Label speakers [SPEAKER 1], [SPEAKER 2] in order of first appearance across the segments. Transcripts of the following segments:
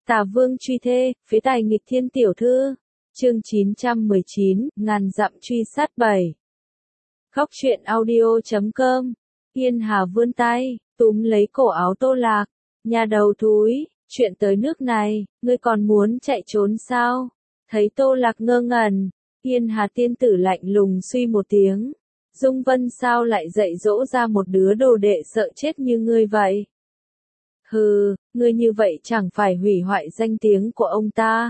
[SPEAKER 1] Tả Vương truy thê, phế tài nghịch thiên tiểu thư. Chương 919, ngàn dặm truy sát 7. Góc truyện audio.com. Yên Hà vươn tay, túm lấy cổ áo Tô Lạc. Nhà đầu thúi, chuyện tới nước này, ngươi còn muốn chạy trốn sao? Thấy Tô Lạc ngơ ngẩn, Yên Hà tiên tử lạnh lùng suy một tiếng. Dung Vân sao lại dạy dỗ ra một đứa đồ đệ sợ chết như ngươi vậy? Hừ, ngươi như vậy chẳng phải hủy hoại danh tiếng của ông ta.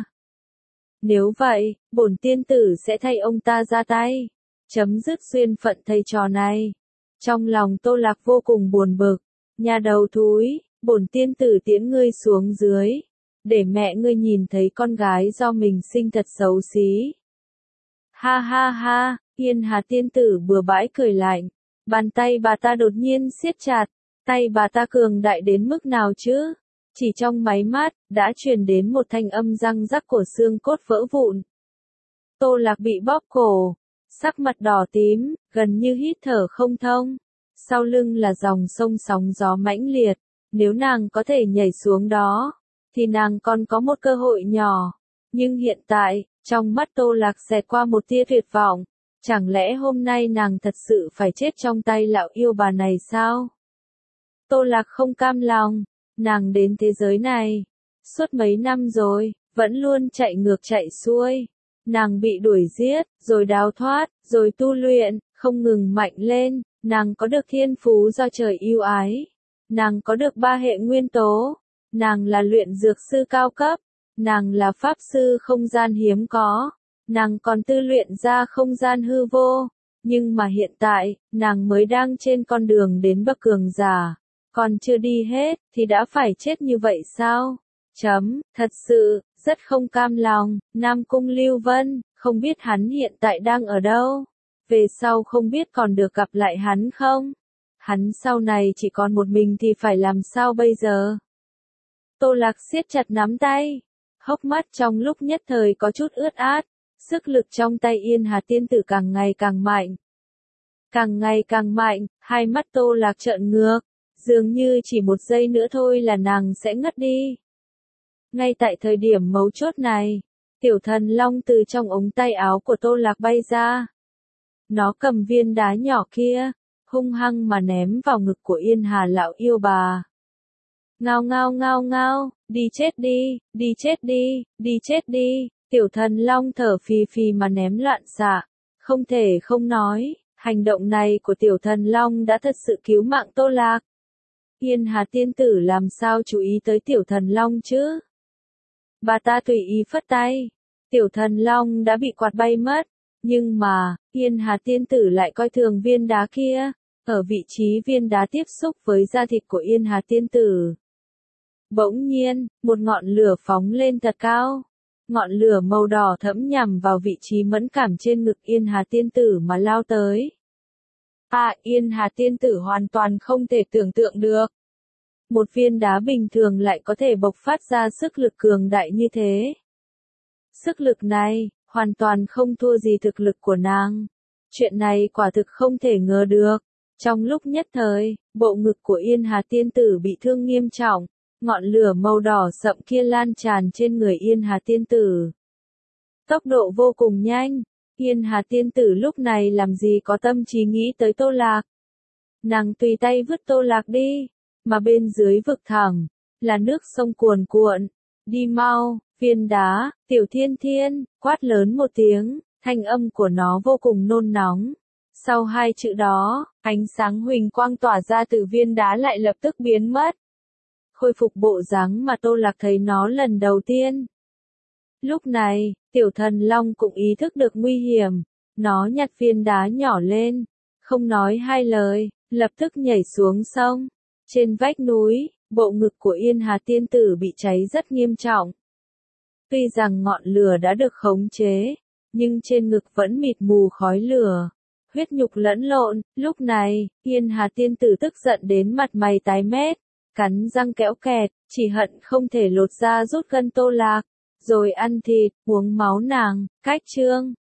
[SPEAKER 1] Nếu vậy, bổn tiên tử sẽ thay ông ta ra tay, chấm dứt duyên phận thầy trò này. Trong lòng Tô Lạc vô cùng buồn bực, nhà đầu thúi, bổn tiên tử tiễn ngươi xuống dưới, để mẹ ngươi nhìn thấy con gái do mình sinh thật xấu xí. Ha ha ha, Yên Hà tiên tử bừa bãi cười lạnh, bàn tay bà ta đột nhiên siết chặt, tay bà ta cường đại đến mức nào chứ? Chỉ trong máy mắt, đã truyền đến một thanh âm răng rắc của xương cốt vỡ vụn. Tô Lạc bị bóp cổ, sắc mặt đỏ tím, gần như hít thở không thông. Sau lưng là dòng sông sóng gió mãnh liệt, nếu nàng có thể nhảy xuống đó, thì nàng còn có một cơ hội nhỏ. Nhưng hiện tại, trong mắt Tô Lạc xẹt qua một tia tuyệt vọng. Chẳng lẽ hôm nay nàng thật sự phải chết trong tay lão yêu bà này sao? Tô Lạc không cam lòng, nàng đến thế giới này, suốt mấy năm rồi, vẫn luôn chạy ngược chạy xuôi. Nàng bị đuổi giết, rồi đào thoát, rồi tu luyện, không ngừng mạnh lên, nàng có được thiên phú do trời ưu ái. Nàng có được 3 hệ nguyên tố, nàng là luyện dược sư cao cấp, nàng là pháp sư không gian hiếm có, nàng còn tu luyện ra không gian hư vô. Nhưng mà hiện tại, nàng mới đang trên con đường đến bậc cường giả. Còn chưa đi hết, thì đã phải chết như vậy sao? Thật sự, rất không cam lòng. Nam Cung Lưu Vân, không biết hắn hiện tại đang ở đâu? Về sau không biết còn được gặp lại hắn không? Hắn sau này chỉ còn một mình thì phải làm sao bây giờ? Tô Lạc siết chặt nắm tay, hốc mắt trong lúc nhất thời có chút ướt át, sức lực trong tay Yên Hà tiên tử càng ngày càng mạnh. Càng ngày càng mạnh, hai mắt Tô Lạc trợn ngược. Dường như chỉ một giây nữa thôi là nàng sẽ ngất đi. Ngay tại thời điểm mấu chốt này, tiểu thần long từ trong ống tay áo của Tô Lạc bay ra. Nó cầm viên đá nhỏ kia, hung hăng mà ném vào ngực của Yên Hà lão yêu bà. Ngao ngao ngao ngao, đi chết đi, đi chết đi, đi chết đi, tiểu thần long thở phì phì mà ném loạn xạ. Không thể không nói, hành động này của tiểu thần long đã thật sự cứu mạng Tô Lạc. Yên Hà tiên tử làm sao chú ý tới tiểu thần long chứ? Bà ta tùy ý phất tay, tiểu thần long đã bị quạt bay mất, nhưng mà, Yên Hà tiên tử lại coi thường viên đá kia, ở vị trí viên đá tiếp xúc với da thịt của Yên Hà tiên tử. Bỗng nhiên, một ngọn lửa phóng lên thật cao, ngọn lửa màu đỏ thẫm nhằm vào vị trí mẫn cảm trên ngực Yên Hà tiên tử mà lao tới. Yên Hà tiên tử hoàn toàn không thể tưởng tượng được. Một viên đá bình thường lại có thể bộc phát ra sức lực cường đại như thế. Sức lực này, hoàn toàn không thua gì thực lực của nàng. Chuyện này quả thực không thể ngờ được. Trong lúc nhất thời, bộ ngực của Yên Hà tiên tử bị thương nghiêm trọng. Ngọn lửa màu đỏ sậm kia lan tràn trên người Yên Hà tiên tử. Tốc độ vô cùng nhanh. Yên Hà tiên tử lúc này làm gì có tâm trí nghĩ tới Tô Lạc. Nàng tùy tay vứt Tô Lạc đi, mà bên dưới vực thẳm, là nước sông cuồn cuộn. Đi mau, viên đá, tiểu thiên thiên, quát lớn một tiếng, thanh âm của nó vô cùng nôn nóng. Sau 2 chữ đó, ánh sáng huỳnh quang tỏa ra từ viên đá lại lập tức biến mất. Khôi phục bộ dáng mà Tô Lạc thấy nó lần đầu tiên. Lúc này, tiểu thần long cũng ý thức được nguy hiểm, nó nhặt viên đá nhỏ lên, không nói 2 lời, lập tức nhảy xuống sông. Trên vách núi, bộ ngực của Yên Hà tiên tử bị cháy rất nghiêm trọng. Tuy rằng ngọn lửa đã được khống chế, nhưng trên ngực vẫn mịt mù khói lửa, huyết nhục lẫn lộn. Lúc này, Yên Hà tiên tử tức giận đến mặt mày tái mét, cắn răng kéo kẹt, chỉ hận không thể lột da rút gân Tô Lạc, rồi ăn thịt, uống máu nàng. Cách chương